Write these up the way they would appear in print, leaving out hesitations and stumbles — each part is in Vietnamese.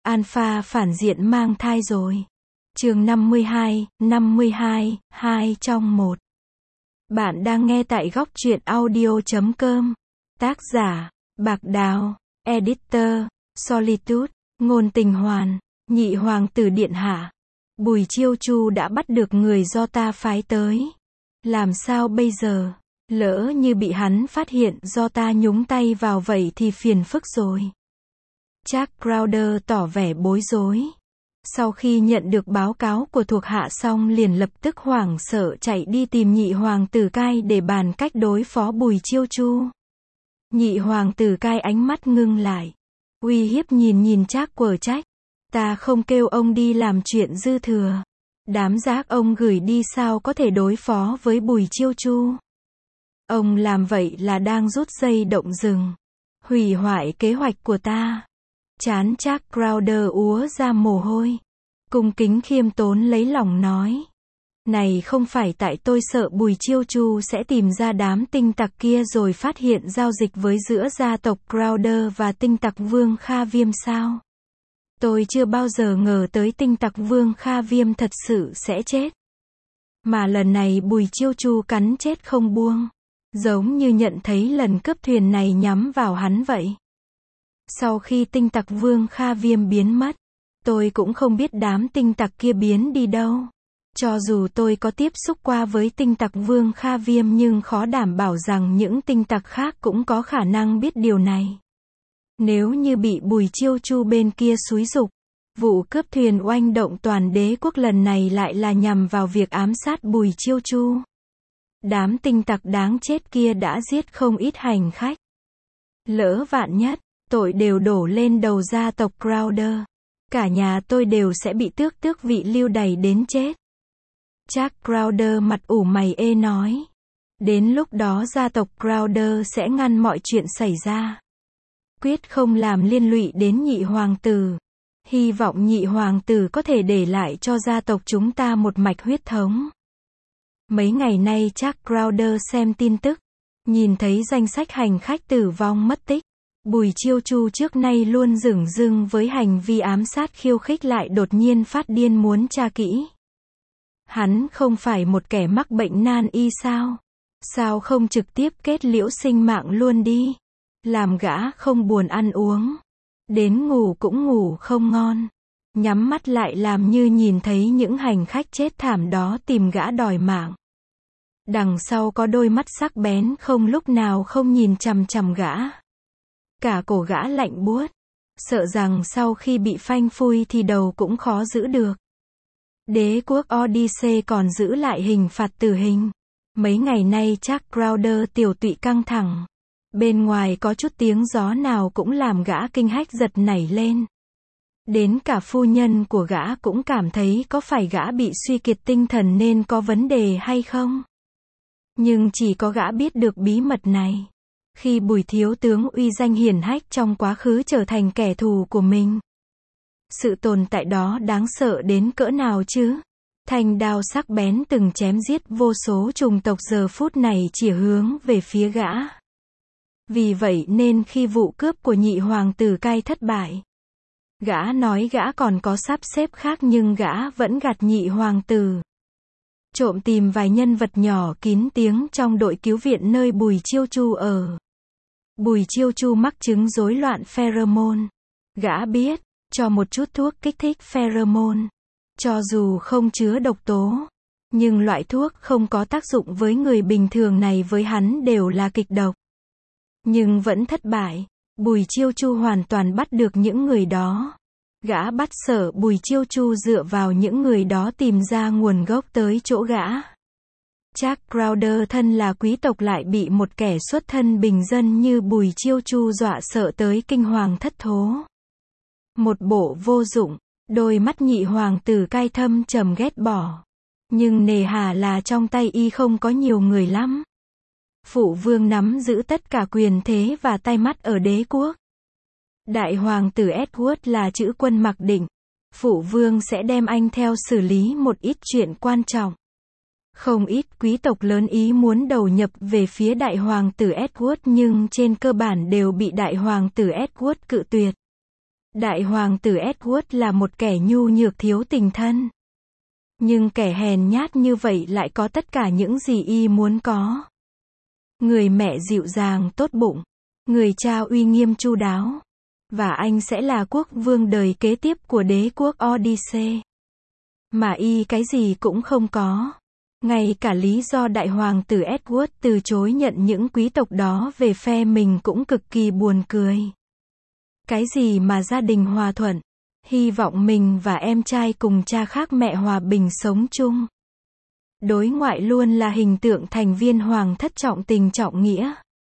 Alpha phản diện mang thai rồi. Chương 52, 2 trong 1. Bạn đang nghe tại góc truyện audio.com. Tác giả, Bạc Đào. Editor, Solitude. Ngôn tình hoàn. Nhị hoàng tử điện hạ. Bùi Chiêu Chu đã bắt được người do ta phái tới. Làm sao bây giờ? Lỡ như bị hắn phát hiện do ta nhúng tay vào vậy thì phiền phức rồi. Jack Crowder tỏ vẻ bối rối. Sau khi nhận được báo cáo của thuộc hạ xong liền lập tức hoảng sợ chạy đi tìm nhị hoàng tử Cai để bàn cách đối phó Bùi Chiêu Chu. Nhị hoàng tử Cai ánh mắt ngưng lại. Uy hiếp nhìn Jack quở trách. Ta không kêu ông đi làm chuyện dư thừa. Đám rác ông gửi đi sao có thể đối phó với Bùi Chiêu Chu. Ông làm vậy là đang rút dây động rừng. Hủy hoại kế hoạch của ta. Chán Jack Crowder úa ra mồ hôi. Cung kính khiêm tốn lấy lòng nói. Này không phải tại tôi sợ Bùi Chiêu Chu sẽ tìm ra đám tinh tặc kia rồi phát hiện giao dịch với giữa gia tộc Crowder và tinh tặc Vương Kha Viêm sao? Tôi chưa bao giờ ngờ tới tinh tặc Vương Kha Viêm thật sự sẽ chết. Mà lần này Bùi Chiêu Chu cắn chết không buông. Giống như nhận thấy lần cướp thuyền này nhắm vào hắn vậy. Sau khi tinh tặc Vương Kha Viêm biến mất, tôi cũng không biết đám tinh tặc kia biến đi đâu. Cho dù tôi có tiếp xúc qua với tinh tặc Vương Kha Viêm nhưng khó đảm bảo rằng những tinh tặc khác cũng có khả năng biết điều này. Nếu như bị Bùi Chiêu Chu bên kia xúi giục, vụ cướp thuyền oanh động toàn đế quốc lần này lại là nhằm vào việc ám sát Bùi Chiêu Chu. Đám tinh tặc đáng chết kia đã giết không ít hành khách. Lỡ vạn nhất, tội đều đổ lên đầu gia tộc Crowder. Cả nhà tôi đều sẽ bị tước vị lưu đày đến chết. Jack Crowder mặt ủ mày ê nói. Đến lúc đó gia tộc Crowder sẽ ngăn mọi chuyện xảy ra. Quyết không làm liên lụy đến nhị hoàng tử. Hy vọng nhị hoàng tử có thể để lại cho gia tộc chúng ta một mạch huyết thống. Mấy ngày nay Jack Crowder xem tin tức. Nhìn thấy danh sách hành khách tử vong mất tích. Bùi Chiêu Chu trước nay luôn dửng dưng với hành vi ám sát khiêu khích lại đột nhiên phát điên muốn tra kỹ. Hắn không phải một kẻ mắc bệnh nan y sao? Sao không trực tiếp kết liễu sinh mạng luôn đi? Làm gã không buồn ăn uống. Đến ngủ cũng ngủ không ngon. Nhắm mắt lại làm như nhìn thấy những hành khách chết thảm đó tìm gã đòi mạng. Đằng sau có đôi mắt sắc bén không lúc nào không nhìn chằm chằm gã. Cả cổ gã lạnh buốt. Sợ rằng sau khi bị phanh phui thì đầu cũng khó giữ được. Đế quốc Odyssey còn giữ lại hình phạt tử hình. Mấy ngày nay Jack Crowder tiểu tụy căng thẳng. Bên ngoài có chút tiếng gió nào cũng làm gã kinh hách giật nảy lên. Đến cả phu nhân của gã cũng cảm thấy có phải gã bị suy kiệt tinh thần nên có vấn đề hay không. Nhưng chỉ có gã biết được bí mật này. Khi Bùi thiếu tướng uy danh hiển hách trong quá khứ trở thành kẻ thù của mình. Sự tồn tại đó đáng sợ đến cỡ nào chứ? Thanh đao sắc bén từng chém giết vô số chủng tộc giờ phút này chỉ hướng về phía gã. Vì vậy nên khi vụ cướp của nhị hoàng tử Cai thất bại, gã nói gã còn có sắp xếp khác nhưng gã vẫn gạt nhị hoàng tử. Trộm tìm vài nhân vật nhỏ kín tiếng trong đội cứu viện nơi Bùi Chiêu Chu ở. Bùi Chiêu Chu mắc chứng rối loạn pheromone. Gã biết, cho một chút thuốc kích thích pheromone. Cho dù không chứa độc tố, nhưng loại thuốc không có tác dụng với người bình thường này với hắn đều là kịch độc. Nhưng vẫn thất bại. Bùi Chiêu Chu hoàn toàn bắt được những người đó. Gã bắt sở Bùi Chiêu Chu dựa vào những người đó tìm ra nguồn gốc tới chỗ gã. Jack Crowder thân là quý tộc lại bị một kẻ xuất thân bình dân như Bùi Chiêu Chu dọa sợ tới kinh hoàng thất thố. Một bộ vô dụng, đôi mắt nhị hoàng tử Cai thâm trầm ghét bỏ. Nhưng nề hà là trong tay y không có nhiều người lắm. Phụ vương nắm giữ tất cả quyền thế và tay mắt ở đế quốc. Đại hoàng tử Edward là chữ quân mặc định. Phụ vương sẽ đem anh theo xử lý một ít chuyện quan trọng. Không ít quý tộc lớn ý muốn đầu nhập về phía đại hoàng tử Edward nhưng trên cơ bản đều bị đại hoàng tử Edward cự tuyệt. Đại hoàng tử Edward là một kẻ nhu nhược thiếu tình thân. Nhưng kẻ hèn nhát như vậy lại có tất cả những gì y muốn có. Người mẹ dịu dàng tốt bụng, người cha uy nghiêm chu đáo. Và anh sẽ là quốc vương đời kế tiếp của đế quốc Odyssey. Mà y cái gì cũng không có. Ngay cả lý do đại hoàng tử Edward từ chối nhận những quý tộc đó về phe mình cũng cực kỳ buồn cười. Cái gì mà gia đình hòa thuận, hy vọng mình và em trai cùng cha khác mẹ hòa bình sống chung. Đối ngoại luôn là hình tượng thành viên hoàng thất trọng tình trọng nghĩa.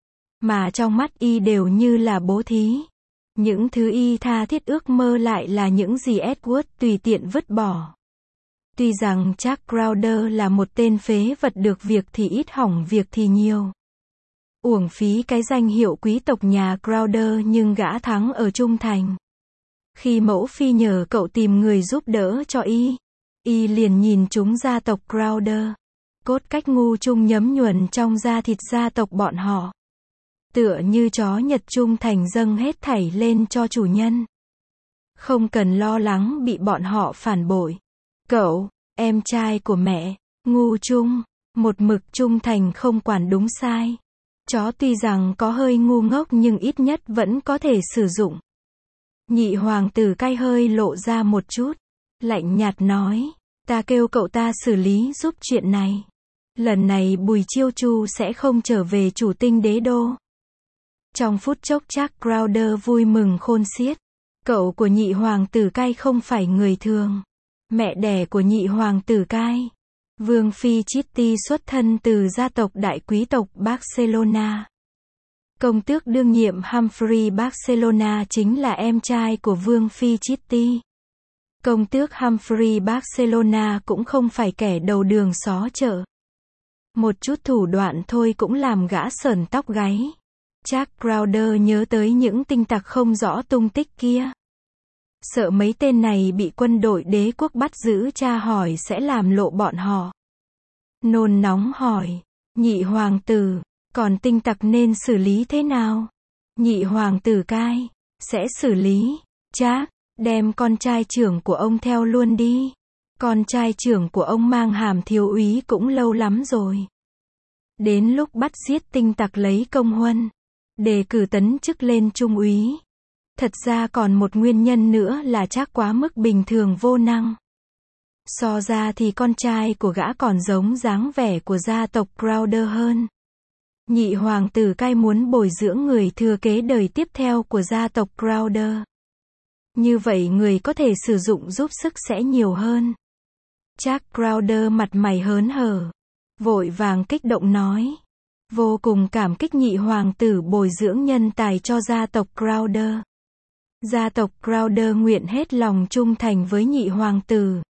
Mà trong mắt y đều như là bố thí. Những thứ y tha thiết ước mơ lại là những gì Edward tùy tiện vứt bỏ. Tuy rằng Jack Crowder là một tên phế vật được việc thì ít hỏng việc thì nhiều. Uổng phí cái danh hiệu quý tộc nhà Crowder nhưng gã thắng ở trung thành. Khi mẫu phi nhờ cậu tìm người giúp đỡ cho y liền nhìn trúng gia tộc Crowder. Cốt cách ngu chung nhấm nhuần trong da thịt gia tộc bọn họ. Tựa như chó Nhật trung thành dâng hết thảy lên cho chủ nhân. Không cần lo lắng bị bọn họ phản bội. Cậu, em trai của mẹ, ngu chung, một mực trung thành không quản đúng sai. Chó tuy rằng có hơi ngu ngốc nhưng ít nhất vẫn có thể sử dụng. Nhị hoàng tử cay hơi lộ ra một chút. Lạnh nhạt nói, ta kêu cậu ta xử lý giúp chuyện này. Lần này Bùi Chiêu Chu sẽ không trở về chủ tinh đế đô. Trong phút chốc Jack Crowder vui mừng khôn xiết. Cậu của nhị hoàng tử cay không phải người thường. Mẹ đẻ của nhị hoàng tử cai, Vương phi Chitty xuất thân từ gia tộc đại quý tộc Barcelona. Công tước đương nhiệm Humphrey Barcelona chính là em trai của Vương phi Chitty. Công tước Humphrey Barcelona cũng không phải kẻ đầu đường xó chợ. Một chút thủ đoạn thôi cũng làm gã sởn tóc gáy. Jack Crowder nhớ tới những tinh tặc không rõ tung tích kia. Sợ mấy tên này bị quân đội đế quốc bắt giữ tra hỏi sẽ làm lộ bọn họ. Nôn nóng hỏi, nhị hoàng tử, còn tinh tặc nên xử lý thế nào? Nhị hoàng tử cai, sẽ xử lý, Jack, đem con trai trưởng của ông theo luôn đi. Con trai trưởng của ông mang hàm thiếu úy cũng lâu lắm rồi. Đến lúc bắt giết tinh tặc lấy công huân, đề cử tấn chức lên trung úy. Thật ra còn một nguyên nhân nữa là Jack quá mức bình thường vô năng. So ra thì con trai của gã còn giống dáng vẻ của gia tộc Crowder hơn. Nhị hoàng tử cai muốn bồi dưỡng người thừa kế đời tiếp theo của gia tộc Crowder. Như vậy người có thể sử dụng giúp sức sẽ nhiều hơn. Jack Crowder mặt mày hớn hở, vội vàng kích động nói. Vô cùng cảm kích nhị hoàng tử bồi dưỡng nhân tài cho gia tộc Crowder. Gia tộc Crowder nguyện hết lòng trung thành với nhị hoàng tử.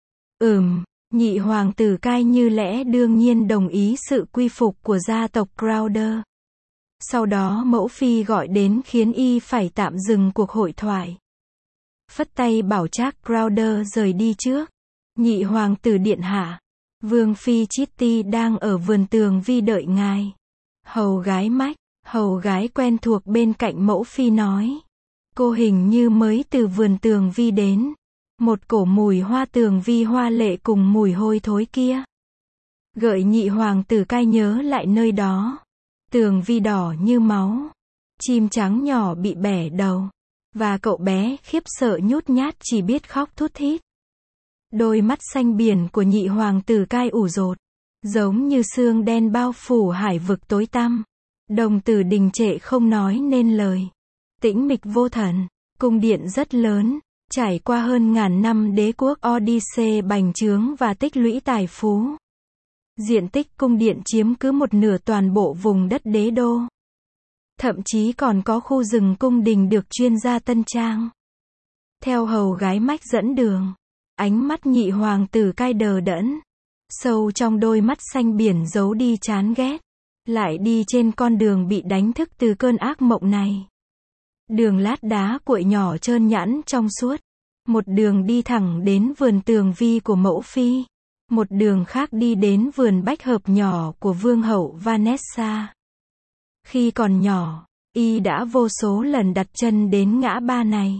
Nhị hoàng tử cai như lẽ đương nhiên đồng ý sự quy phục của gia tộc Crowder. Sau đó mẫu phi gọi đến khiến y phải tạm dừng cuộc hội thoại. Phất tay bảo Jack Crowder rời đi trước. Nhị hoàng tử điện hạ, Vương phi Chitty đang ở vườn tường vi đợi ngài. Hầu gái Mách, hầu gái quen thuộc bên cạnh mẫu phi nói. Cô hình như mới từ vườn tường vi đến. Một cổ mùi hoa tường vi hoa lệ cùng mùi hôi thối kia. Gợi nhị hoàng tử cai nhớ lại nơi đó. Tường vi đỏ như máu. Chim trắng nhỏ bị bẻ đầu. Và cậu bé khiếp sợ nhút nhát chỉ biết khóc thút thít. Đôi mắt xanh biển của nhị hoàng tử cai ủ rột. Giống như sương đen bao phủ hải vực tối tăm. Đồng tử đình trệ không nói nên lời. Tĩnh mịch vô thần. Cung điện rất lớn. Trải qua hơn ngàn năm đế quốc Odyssey bành trướng và tích lũy tài phú. Diện tích cung điện chiếm cứ một nửa toàn bộ vùng đất đế đô. Thậm chí còn có khu rừng cung đình được chuyên gia tân trang. Theo hầu gái Mách dẫn đường, ánh mắt nhị hoàng tử cai đờ đẫn. Sâu trong đôi mắt xanh biển giấu đi chán ghét. Lại đi trên con đường bị đánh thức từ cơn ác mộng này. Đường lát đá cuội nhỏ trơn nhẵn trong suốt. Một đường đi thẳng đến vườn tường vi của mẫu phi. Một đường khác đi đến vườn bách hợp nhỏ của vương hậu Vanessa. Khi còn nhỏ, y đã vô số lần đặt chân đến ngã ba này.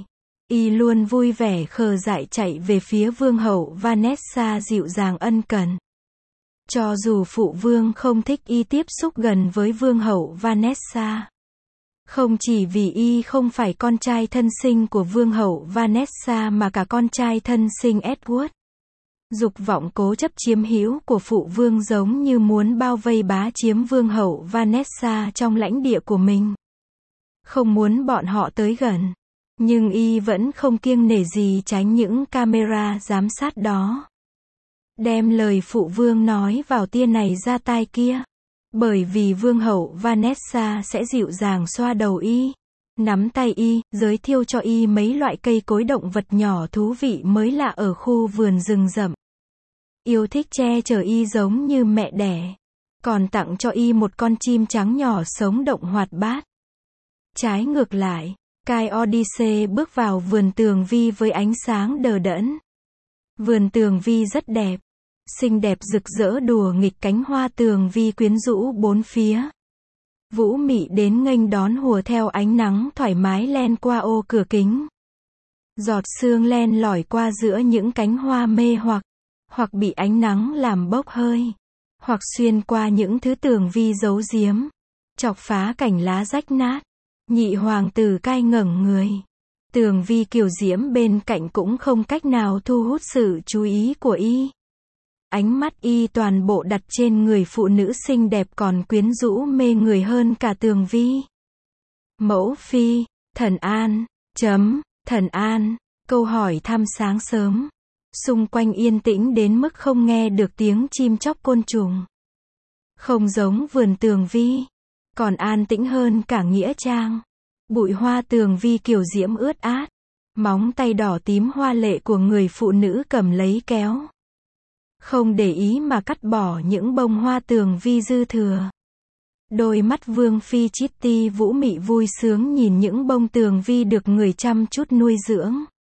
Y luôn vui vẻ khờ dại chạy về phía vương hậu Vanessa dịu dàng ân cần. Cho dù phụ vương không thích Y tiếp xúc gần với vương hậu Vanessa. Không chỉ vì Y không phải con trai thân sinh của vương hậu Vanessa mà cả con trai thân sinh Edward. Dục vọng cố chấp chiếm hữu của phụ vương giống như muốn bao vây bá chiếm vương hậu Vanessa trong lãnh địa của mình. Không muốn bọn họ tới gần. Nhưng Y vẫn không kiêng nể gì tránh những camera giám sát đó. Đem lời phụ vương nói vào tia này ra tai kia. Bởi vì vương hậu Vanessa sẽ dịu dàng xoa đầu Y, nắm tay Y, giới thiệu cho Y mấy loại cây cối động vật nhỏ thú vị mới lạ ở khu vườn rừng rậm. Yêu thích che chở Y giống như mẹ đẻ. Còn tặng cho Y một con chim trắng nhỏ sống động hoạt bát. Trái ngược lại, Coyote bước vào vườn tường vi với ánh sáng đờ đẫn. Vườn tường vi rất đẹp. Xinh đẹp rực rỡ đùa nghịch cánh hoa tường vi quyến rũ bốn phía. Vũ mị đến nghênh đón hùa theo ánh nắng thoải mái len qua ô cửa kính. Giọt sương len lỏi qua giữa những cánh hoa mê hoặc bị ánh nắng làm bốc hơi, hoặc xuyên qua những thứ tường vi giấu giếm, chọc phá cảnh lá rách nát. Nhị hoàng tử cai ngẩng người. Tường vi kiều diễm bên cạnh cũng không cách nào thu hút sự chú ý của Y. Ánh mắt Y toàn bộ đặt trên người phụ nữ xinh đẹp còn quyến rũ mê người hơn cả tường vi. Mẫu phi, thần an, thần an, câu hỏi thăm sáng sớm. Xung quanh yên tĩnh đến mức không nghe được tiếng chim chóc côn trùng. Không giống vườn tường vi, còn an tĩnh hơn cả nghĩa trang. Bụi hoa tường vi kiều diễm ướt át. Móng tay đỏ tím hoa lệ của người phụ nữ cầm lấy kéo. Không để ý mà cắt bỏ những bông hoa tường vi dư thừa. Đôi mắt vương phi Chitty vũ mị vui sướng nhìn những bông tường vi được người chăm chút nuôi dưỡng.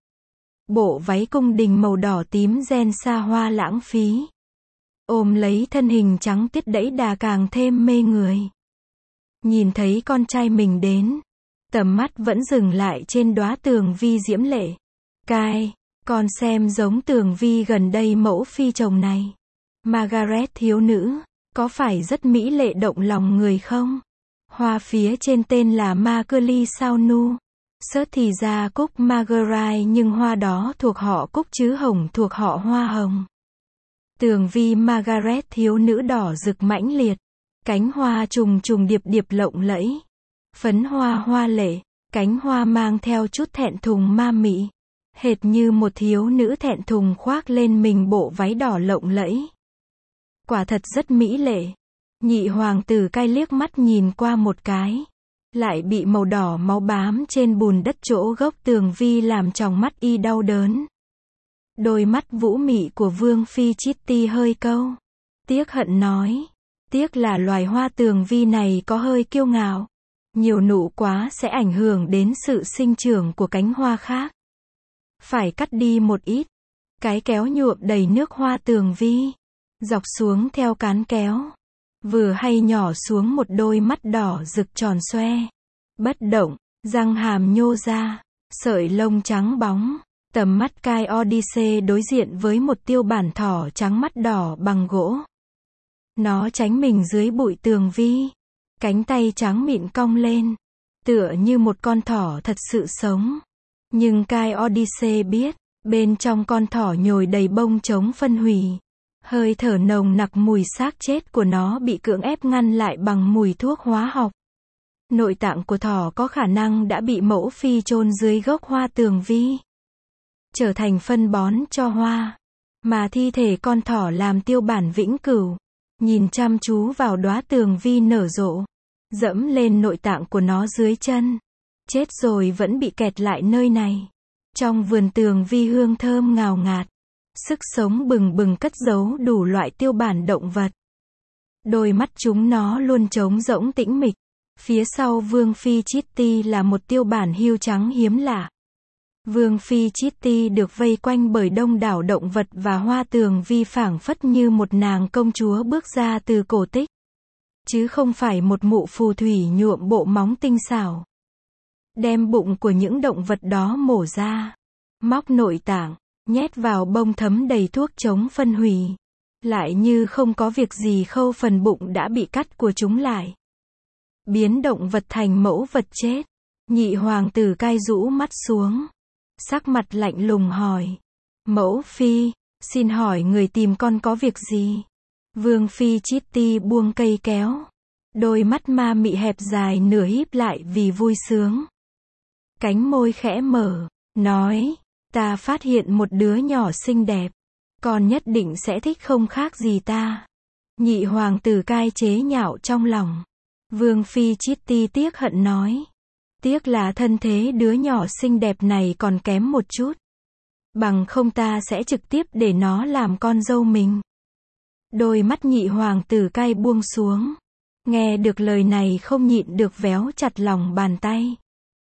Bộ váy cung đình màu đỏ tím ren xa hoa lãng phí. Ôm lấy thân hình trắng tiết đẫy đà càng thêm mê người. Nhìn thấy con trai mình đến, tầm mắt vẫn dừng lại trên đóa tường vi diễm lệ. Cai, con xem giống tường vi gần đây mẫu phi chồng này. Margaret thiếu nữ, có phải rất mỹ lệ động lòng người không? Hoa phía trên tên là Marguerite sao nu. Sớt thì ra cúc Marguerite nhưng hoa đó thuộc họ cúc chứ hồng thuộc họ hoa hồng. Tường vi Margaret thiếu nữ đỏ rực mãnh liệt. Cánh hoa trùng trùng điệp điệp lộng lẫy. Phấn hoa hoa lệ, cánh hoa mang theo chút thẹn thùng ma mị. Hệt như một thiếu nữ thẹn thùng khoác lên mình bộ váy đỏ lộng lẫy. Quả thật rất mỹ lệ. Nhị hoàng tử cai liếc mắt nhìn qua một cái. Lại bị màu đỏ máu bám trên bùn đất chỗ gốc tường vi làm tròng mắt Y đau đớn. Đôi mắt vũ mị của vương phi Chitty hơi câu. Tiếc hận nói. Tiếc là loài hoa tường vi này có hơi kiêu ngạo. Nhiều nụ quá sẽ ảnh hưởng đến sự sinh trưởng của cánh hoa khác. Phải cắt đi một ít. Cái kéo nhuộm đầy nước hoa tường vi. Dọc xuống theo cán kéo. Vừa hay nhỏ xuống một đôi mắt đỏ rực tròn xoe. Bất động, răng hàm nhô ra. Sợi lông trắng bóng. Tầm mắt Coyote đối diện với một tiêu bản thỏ trắng mắt đỏ bằng gỗ. Nó tránh mình dưới bụi tường vi. Cánh tay trắng mịn cong lên. Tựa như một con thỏ thật sự sống. Nhưng Coyote biết, bên trong con thỏ nhồi đầy bông chống phân hủy. Hơi thở nồng nặc mùi xác chết của nó bị cưỡng ép ngăn lại bằng mùi thuốc hóa học. Nội tạng của thỏ có khả năng đã bị mẫu phi chôn dưới gốc hoa tường vi. Trở thành phân bón cho hoa. Mà thi thể con thỏ làm tiêu bản vĩnh cửu. Nhìn chăm chú vào đóa tường vi nở rộ. Dẫm lên nội tạng của nó dưới chân. Chết rồi vẫn bị kẹt lại nơi này. Trong vườn tường vi hương thơm ngào ngạt. Sức sống bừng bừng cất giấu đủ loại tiêu bản động vật. Đôi mắt chúng nó luôn trống rỗng tĩnh mịch. Phía sau vương phi Chitty là một tiêu bản hươu trắng hiếm lạ. Vương phi Chitty được vây quanh bởi đông đảo động vật và hoa tường vi phảng phất như một nàng công chúa bước ra từ cổ tích. Chứ không phải một mụ phù thủy nhuộm bộ móng tinh xảo. đem bụng của những động vật đó mổ ra, móc nội tạng, nhét vào bông thấm đầy thuốc chống phân hủy. Lại như không có việc gì khâu phần bụng đã bị cắt của chúng lại. Biến động vật thành mẫu vật chết. Nhị hoàng tử cai rũ mắt xuống. Sắc mặt lạnh lùng hỏi. Mẫu phi, xin hỏi người tìm con có việc gì? Vương phi Chitty buông cây kéo. Đôi mắt ma mị hẹp dài nửa híp lại vì vui sướng. Cánh môi khẽ mở, nói, ta phát hiện một đứa nhỏ xinh đẹp. Con nhất định sẽ thích không khác gì ta. Nhị hoàng tử cai chế nhạo trong lòng. Vương phi Chitty tiếc hận nói. Tiếc là thân thế đứa nhỏ xinh đẹp này còn kém một chút. Bằng không ta sẽ trực tiếp để nó làm con dâu mình. Đôi mắt nhị hoàng tử cai buông xuống. Nghe được lời này không nhịn được véo chặt lòng bàn tay.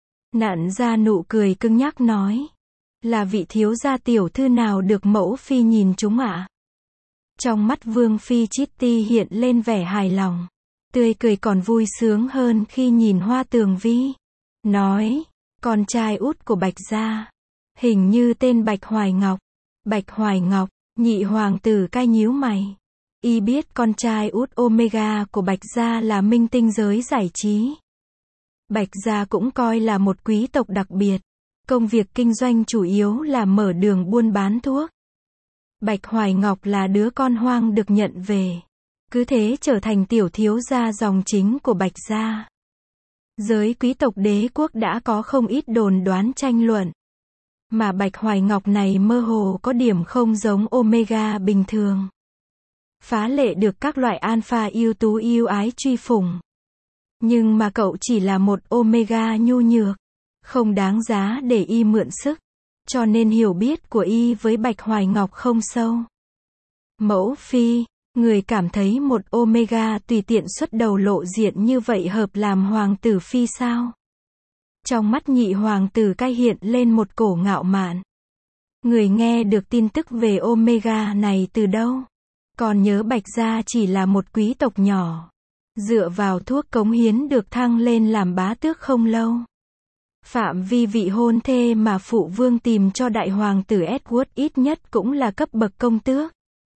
Nặn ra nụ cười cứng nhắc nói. Là vị thiếu gia tiểu thư nào được mẫu phi nhìn chúng ạ? Trong mắt vương phi Chitty hiện lên vẻ hài lòng. Tươi cười còn vui sướng hơn khi nhìn Hoa Tường Vi. Nói, con trai út của Bạch gia. Hình như tên Bạch Hoài Ngọc. Bạch Hoài Ngọc, nhị hoàng tử cai nhíu mày. Y biết con trai út Omega của Bạch gia là minh tinh giới giải trí. Bạch gia cũng coi là một quý tộc đặc biệt. Công việc kinh doanh chủ yếu là mở đường buôn bán thuốc. Bạch Hoài Ngọc là đứa con hoang được nhận về. Cứ thế trở thành tiểu thiếu gia dòng chính của Bạch gia. Giới quý tộc đế quốc đã có không ít đồn đoán tranh luận. Mà Bạch Hoài Ngọc này mơ hồ có điểm không giống Omega bình thường. Phá lệ được các loại alpha ưu tú yêu ái truy phủng. Nhưng mà cậu chỉ là một Omega nhu nhược. Không đáng giá để y mượn sức. Cho nên hiểu biết của y với Bạch Hoài Ngọc không sâu. Mẫu phi, người cảm thấy một Omega tùy tiện xuất đầu lộ diện như vậy hợp làm hoàng tử phi sao? Trong mắt nhị hoàng tử cai hiện lên một cổ ngạo mạn. Người nghe được tin tức về Omega này từ đâu? Còn nhớ Bạch gia chỉ là một quý tộc nhỏ. Dựa vào thuốc cống hiến được thăng lên làm bá tước không lâu. Phạm vi vị hôn thê mà phụ vương tìm cho đại hoàng tử Edward ít nhất cũng là cấp bậc công tước.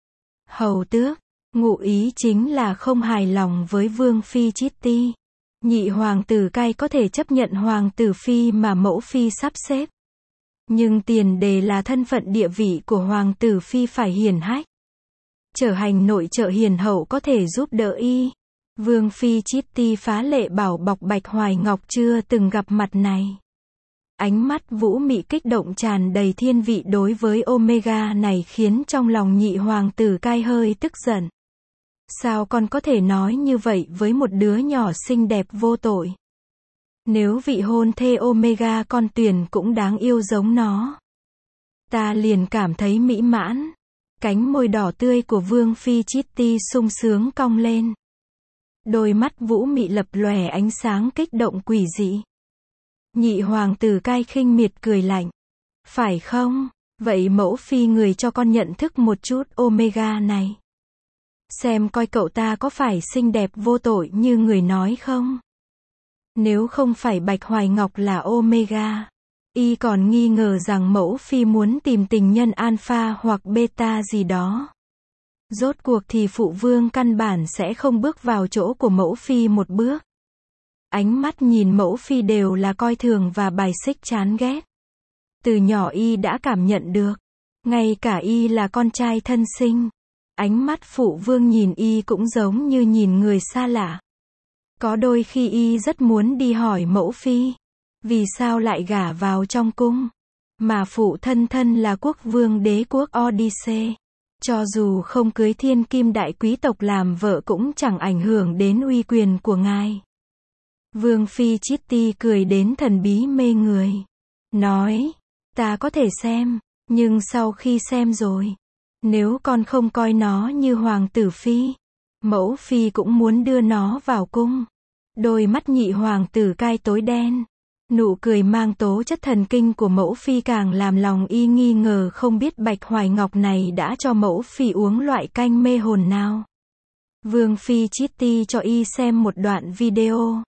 Hầu tước, ngụ ý chính là không hài lòng với vương phi Chitty. Nhị hoàng tử cai có thể chấp nhận hoàng tử phi mà mẫu phi sắp xếp. Nhưng tiền đề là thân phận địa vị của hoàng tử phi phải hiển hách. Trở hành nội trợ hiền hậu có thể giúp đỡ y. Vương phi Chitty phá lệ bảo bọc Bạch Hoài Ngọc chưa từng gặp mặt này. Ánh mắt vũ mị kích động tràn đầy thiên vị đối với Omega này khiến trong lòng nhị hoàng tử cai hơi tức giận. Sao con có thể nói như vậy với một đứa nhỏ xinh đẹp vô tội? Nếu vị hôn thê Omega con tuyển cũng đáng yêu giống nó. Ta liền cảm thấy mỹ mãn. Cánh môi đỏ tươi của vương phi Chitty sung sướng cong lên. Đôi mắt vũ mị lập lòe ánh sáng kích động quỷ dị. Nhị hoàng tử cai khinh miệt cười lạnh. Phải không? Vậy mẫu phi người cho con nhận thức một chút Omega này. Xem coi cậu ta có phải xinh đẹp vô tội như người nói không? Nếu không phải Bạch Hoài Ngọc là Omega, y còn nghi ngờ rằng mẫu phi muốn tìm tình nhân alpha hoặc beta gì đó. Rốt cuộc thì phụ vương căn bản sẽ không bước vào chỗ của mẫu phi một bước. Ánh mắt nhìn mẫu phi đều là coi thường và bài xích chán ghét. Từ nhỏ y đã cảm nhận được. Ngay cả y là con trai thân sinh. Ánh mắt phụ vương nhìn y cũng giống như nhìn người xa lạ. Có đôi khi y rất muốn đi hỏi mẫu phi. Vì sao lại gả vào trong cung? Mà phụ thân thân là quốc vương đế quốc Odyssey. Cho dù không cưới thiên kim đại quý tộc làm vợ cũng chẳng ảnh hưởng đến uy quyền của ngài. Vương phi Chitty cười đến thần bí mê người. Nói, ta có thể xem, nhưng sau khi xem rồi, nếu con không coi nó như hoàng tử phi, mẫu phi cũng muốn đưa nó vào cung. Đôi mắt nhị hoàng tử cai tối đen. Nụ cười mang tố chất thần kinh của mẫu phi càng làm lòng y nghi ngờ không biết Bạch Hoài Ngọc này đã cho mẫu phi uống loại canh mê hồn nào. Vương phi Chitty cho y xem một đoạn video.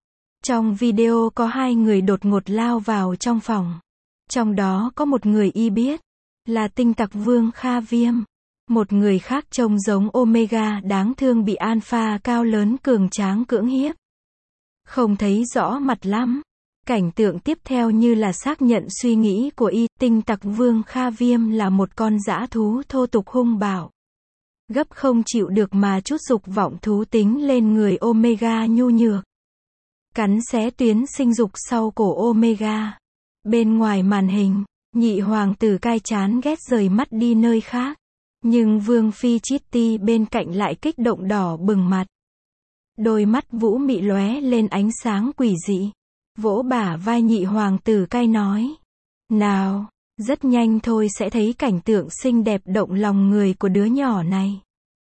Trong video có hai người đột ngột lao vào trong phòng. Trong đó có một người y biết là tinh tặc Vương Kha Viêm. Một người khác trông giống Omega đáng thương bị Alpha cao lớn cường tráng cưỡng hiếp. Không thấy rõ mặt lắm. Cảnh tượng tiếp theo như là xác nhận suy nghĩ của y, tinh tặc Vương Kha Viêm là một con dã thú thô tục hung bạo. Gấp không chịu được mà chút dục vọng thú tính lên người Omega nhu nhược. Cắn xé tuyến sinh dục sau cổ Omega. Bên ngoài màn hình, nhị hoàng tử cai chán ghét rời mắt đi nơi khác. Nhưng Vương Phi Chitty bên cạnh lại kích động đỏ bừng mặt. Đôi mắt vũ mị lóe lên ánh sáng quỷ dị. Vỗ bả vai nhị hoàng tử cai nói. Nào, rất nhanh thôi sẽ thấy cảnh tượng xinh đẹp động lòng người của đứa nhỏ này.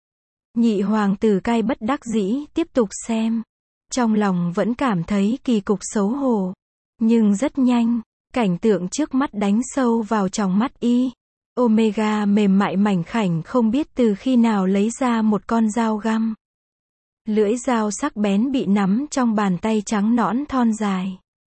Nhị hoàng tử cai bất đắc dĩ tiếp tục xem. Trong lòng vẫn cảm thấy kỳ cục xấu hổ. Nhưng rất nhanh, cảnh tượng trước mắt đánh sâu vào trong mắt y. Omega mềm mại mảnh khảnh không biết từ khi nào lấy ra một con dao găm. Lưỡi dao sắc bén bị nắm trong bàn tay trắng nõn thon dài.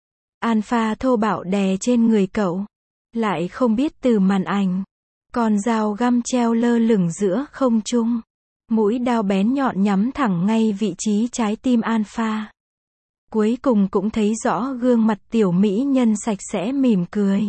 Alpha thô bạo đè trên người cậu. Lại không biết từ màn ảnh. Con dao găm treo lơ lửng giữa không trung. Mũi đao bén nhọn nhắm thẳng ngay vị trí trái tim Alpha. Cuối cùng cũng thấy rõ gương mặt tiểu mỹ nhân sạch sẽ mỉm cười.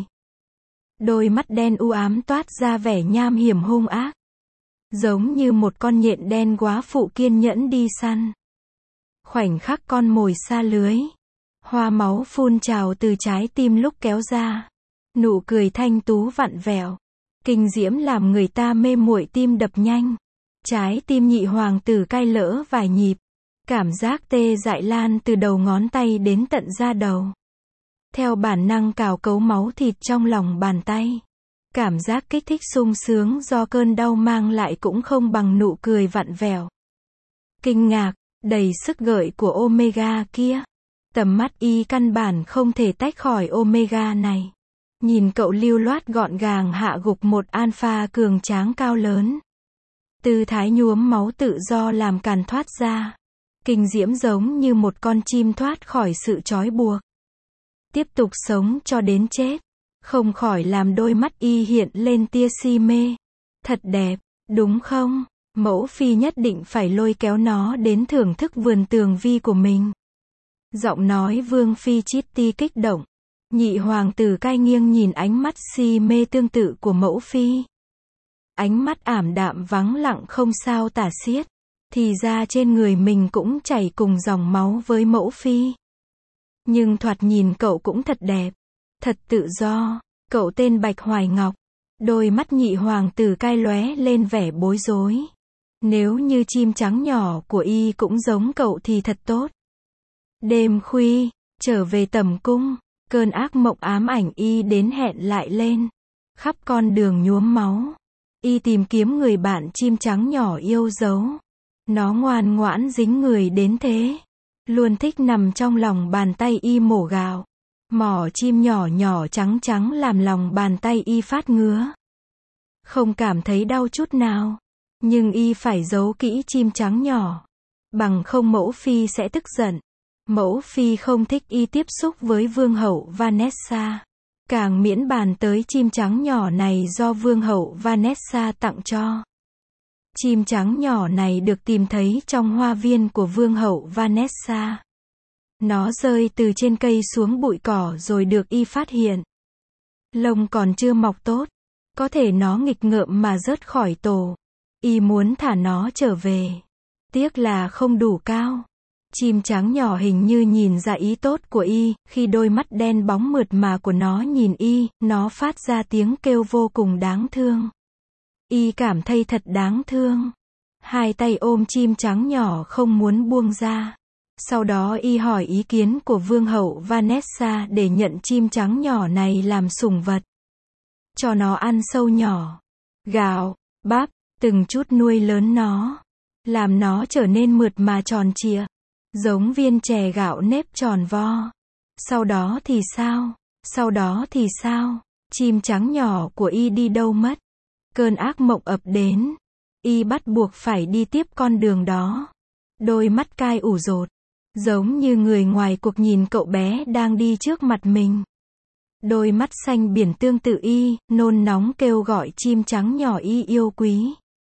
Đôi mắt đen u ám toát ra vẻ nham hiểm hung ác. Giống như một con nhện đen quá phụ kiên nhẫn đi săn. Khoảnh khắc con mồi xa lưới. Hoa máu phun trào từ trái tim lúc kéo ra. Nụ cười thanh tú vặn vẹo. Kinh diễm làm người ta mê muội tim đập nhanh. Trái tim nhị hoàng tử cai lỡ vài nhịp. Cảm giác tê dại lan từ đầu ngón tay đến tận da đầu. Theo bản năng cào cấu máu thịt trong lòng bàn tay. Cảm giác kích thích sung sướng do cơn đau mang lại cũng không bằng nụ cười vặn vẹo. Kinh ngạc, đầy sức gợi của Omega kia. Tầm mắt y căn bản không thể tách khỏi Omega này. Nhìn cậu lưu loát gọn gàng hạ gục một Alpha cường tráng cao lớn. Tư thái nhuốm máu tự do làm càn thoát ra. Kinh diễm giống như một con chim thoát khỏi sự trói buộc. Tiếp tục sống cho đến chết. Không khỏi làm đôi mắt y hiện lên tia si mê. Thật đẹp, đúng không? Mẫu phi nhất định phải lôi kéo nó đến thưởng thức vườn tường vi của mình. Giọng nói Vương Phi Chitty kích động. Nhị hoàng tử cai nghiêng nhìn ánh mắt si mê tương tự của mẫu phi. Ánh mắt ảm đạm vắng lặng không sao tả xiết. Thì ra trên người mình cũng chảy cùng dòng máu với mẫu phi. Nhưng thoạt nhìn cậu cũng thật đẹp. Thật tự do. Cậu tên Bạch Hoài Ngọc. Đôi mắt nhị hoàng tử cai lóe lên vẻ bối rối. Nếu như chim trắng nhỏ của y cũng giống cậu thì thật tốt. Đêm khuya, trở về tầm cung, cơn ác mộng ám ảnh y đến hẹn lại lên. Khắp con đường nhuốm máu. Y tìm kiếm người bạn chim trắng nhỏ yêu dấu. Nó ngoan ngoãn dính người đến thế. Luôn thích nằm trong lòng bàn tay y mổ gạo. Mỏ chim nhỏ nhỏ trắng trắng làm lòng bàn tay y phát ngứa. Không cảm thấy đau chút nào. Nhưng y phải giấu kỹ chim trắng nhỏ. Bằng không mẫu phi sẽ tức giận. Mẫu phi không thích y tiếp xúc với vương hậu Vanessa. Càng miễn bàn tới chim trắng nhỏ này do vương hậu Vanessa tặng cho. Chim trắng nhỏ này được tìm thấy trong hoa viên của vương hậu Vanessa. Nó rơi từ trên cây xuống bụi cỏ rồi được y phát hiện. Lông còn chưa mọc tốt. Có thể nó nghịch ngợm mà rớt khỏi tổ. Y muốn thả nó trở về. Tiếc là không đủ cao. Chim trắng nhỏ hình như nhìn ra ý tốt của y, khi đôi mắt đen bóng mượt mà của nó nhìn y, nó phát ra tiếng kêu vô cùng đáng thương. Y cảm thấy thật đáng thương. Hai tay ôm chim trắng nhỏ không muốn buông ra. Sau đó y hỏi ý kiến của vương hậu Vanessa để nhận chim trắng nhỏ này làm sủng vật. Cho nó ăn sâu nhỏ, gạo, bắp, từng chút nuôi lớn nó. Làm nó trở nên mượt mà tròn trịa. Giống viên chè gạo nếp tròn vo. Sau đó thì sao? Sau đó thì sao? Chim trắng nhỏ của y đi đâu mất? Cơn ác mộng ập đến. Y bắt buộc phải đi tiếp con đường đó. Đôi mắt cai ủ rột. Giống như người ngoài cuộc nhìn cậu bé đang đi trước mặt mình. Đôi mắt xanh biển tương tự Y, nôn nóng kêu gọi chim trắng nhỏ Y yêu quý.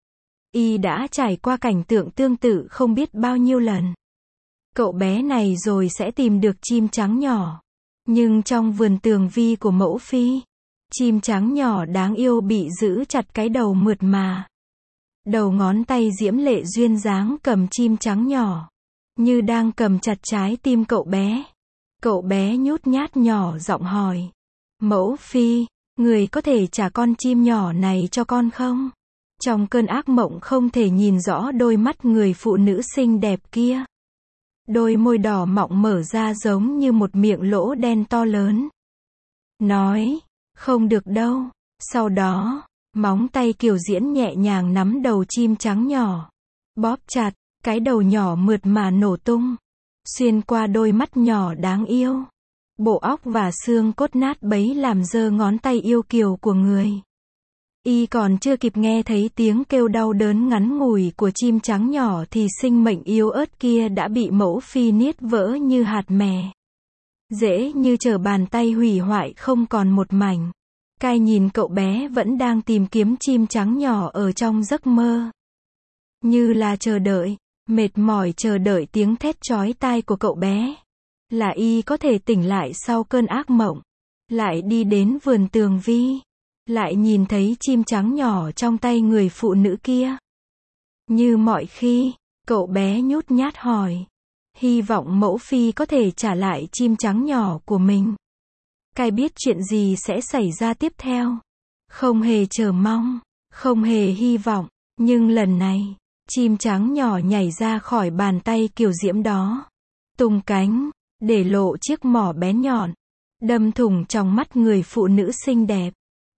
Y đã trải qua cảnh tượng tương tự không biết bao nhiêu lần. Cậu bé này rồi sẽ tìm được chim trắng nhỏ. Nhưng trong vườn tường vi của mẫu phi, chim trắng nhỏ đáng yêu bị giữ chặt cái đầu mượt mà. Đầu ngón tay diễm lệ duyên dáng cầm chim trắng nhỏ, như đang cầm chặt trái tim cậu bé. Cậu bé nhút nhát nhỏ giọng hỏi. Mẫu phi, người có thể trả con chim nhỏ này cho con không? Trong cơn ác mộng không thể nhìn rõ đôi mắt người phụ nữ xinh đẹp kia. Đôi môi đỏ mọng mở ra giống như một miệng lỗ đen to lớn. Nói, không được đâu. Sau đó, móng tay kiều diễm nhẹ nhàng nắm đầu chim trắng nhỏ. Bóp chặt, cái đầu nhỏ mượt mà nổ tung. Xuyên qua đôi mắt nhỏ đáng yêu. Bộ óc và xương cốt nát bấy làm giơ ngón tay yêu kiều của người. Y còn chưa kịp nghe thấy tiếng kêu đau đớn ngắn ngủi của chim trắng nhỏ thì sinh mệnh yếu ớt kia đã bị mẫu phi niết vỡ như hạt mè. Dễ như trở bàn tay hủy hoại không còn một mảnh. Cai nhìn cậu bé vẫn đang tìm kiếm chim trắng nhỏ ở trong giấc mơ. Như là chờ đợi, mệt mỏi chờ đợi tiếng thét chói tai của cậu bé. Là Y có thể tỉnh lại sau cơn ác mộng. Lại đi đến vườn tường vi. Lại nhìn thấy chim trắng nhỏ trong tay người phụ nữ kia. Như mọi khi, cậu bé nhút nhát hỏi. Hy vọng mẫu phi có thể trả lại chim trắng nhỏ của mình. Cai biết chuyện gì sẽ xảy ra tiếp theo. Không hề chờ mong, không hề hy vọng, nhưng lần này, chim trắng nhỏ nhảy ra khỏi bàn tay kiều diễm đó. Tung cánh, để lộ chiếc mỏ bén nhọn, đâm thủng trong mắt người phụ nữ xinh đẹp.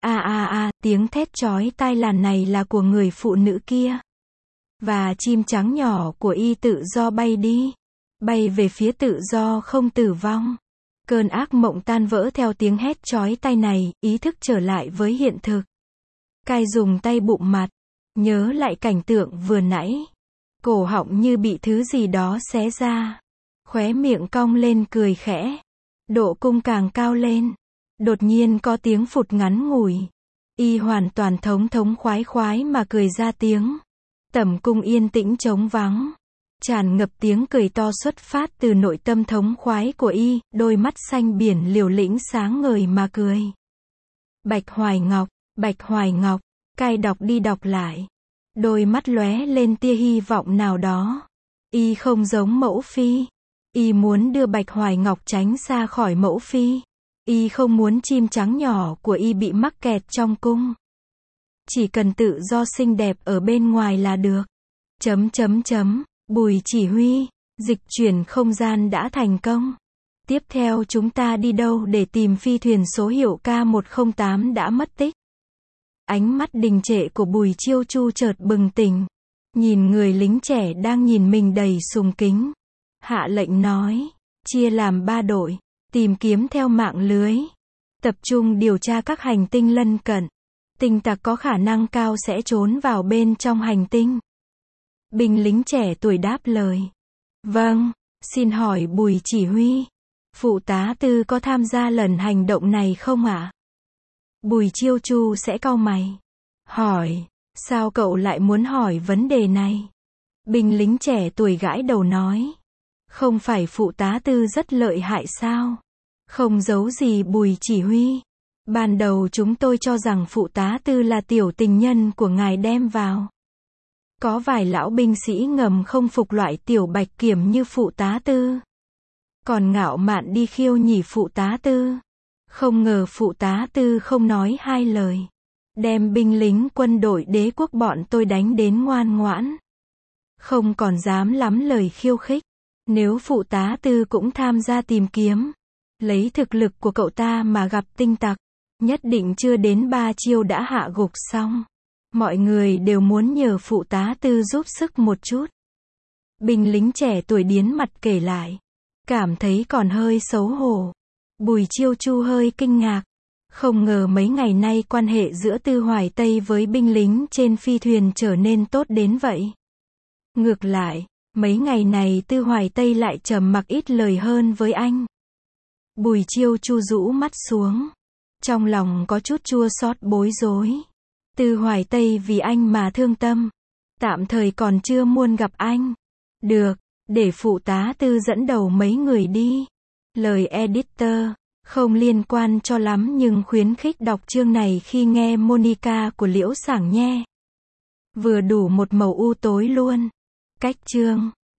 Tiếng thét chói tai lần này là của người phụ nữ kia. Và chim trắng nhỏ của Y tự do bay đi. Bay về phía tự do không tử vong. Cơn ác mộng tan vỡ theo tiếng hét chói tai này, ý thức trở lại với hiện thực. Cai dùng tay bụm mặt, nhớ lại cảnh tượng vừa nãy. Cổ họng như bị thứ gì đó xé ra. Khóe miệng cong lên cười khẽ. Độ cung càng cao lên. Đột nhiên có tiếng phụt ngắn ngủi. Y hoàn toàn thống khoái mà cười ra tiếng. Tẩm cung yên tĩnh trống vắng. Tràn ngập tiếng cười to xuất phát từ nội tâm thống khoái của Y, đôi mắt xanh biển liều lĩnh sáng ngời mà cười. Bạch Hoài Ngọc, Cai đọc đi đọc lại. Đôi mắt lóe lên tia hy vọng nào đó. Y không giống mẫu phi. Y muốn đưa Bạch Hoài Ngọc tránh xa khỏi mẫu phi. Y không muốn chim trắng nhỏ của Y bị mắc kẹt trong cung. Chỉ cần tự do xinh đẹp ở bên ngoài là được. Bùi chỉ huy, dịch chuyển không gian đã thành công. Tiếp theo chúng ta đi đâu để tìm phi thuyền số hiệu K108 đã mất tích? Ánh mắt đình trệ của Bùi Chiêu Chu chợt bừng tỉnh. Nhìn người lính trẻ đang nhìn mình đầy sùng kính. Hạ lệnh nói, chia làm 3 đội, tìm kiếm theo mạng lưới. Tập trung điều tra các hành tinh lân cận. Tinh tặc có khả năng cao sẽ trốn vào bên trong hành tinh. Binh lính trẻ tuổi đáp lời. Vâng, xin hỏi Bùi chỉ huy. Phụ tá Tư có tham gia lần hành động này không ạ? Bùi Chiêu Chu sẽ cau mày. Hỏi, sao cậu lại muốn hỏi vấn đề này? Binh lính trẻ tuổi gãi đầu nói. Không phải phụ tá Tư rất lợi hại sao? Không giấu gì Bùi chỉ huy. Ban đầu chúng tôi cho rằng phụ tá Tư là tiểu tình nhân của ngài đem vào. Có vài lão binh sĩ ngầm không phục loại tiểu bạch kiểm như phụ tá Tư. Còn ngạo mạn đi khiêu nhỉ phụ tá Tư. Không ngờ phụ tá Tư không nói hai lời. Đem binh lính quân đội đế quốc bọn tôi đánh đến ngoan ngoãn. Không còn dám lắm lời khiêu khích. Nếu phụ tá Tư cũng tham gia tìm kiếm. Lấy thực lực của cậu ta mà gặp tinh tặc. Nhất định chưa đến 3 chiêu đã hạ gục xong. Mọi người đều muốn nhờ phụ tá Tư giúp sức một chút. Binh lính trẻ tuổi điến mặt kể lại. Cảm thấy còn hơi xấu hổ. Bùi Chiêu Chu hơi kinh ngạc. Không ngờ mấy ngày nay quan hệ giữa Tư Hoài Tây với binh lính trên phi thuyền trở nên tốt đến vậy. Ngược lại, Mấy ngày này Tư Hoài Tây lại trầm mặc ít lời hơn với anh. Bùi Chiêu Chu rũ mắt xuống. Trong lòng có chút chua xót bối rối. Tư Hoài Tây vì anh mà thương tâm. Tạm thời còn chưa muốn gặp anh. Được, để phụ tá Tư dẫn đầu mấy người đi. Lời editor, không liên quan cho lắm nhưng khuyến khích đọc chương này khi nghe Monica của Liễu Sảng nhé. Vừa đủ một màu u tối luôn. Cách chương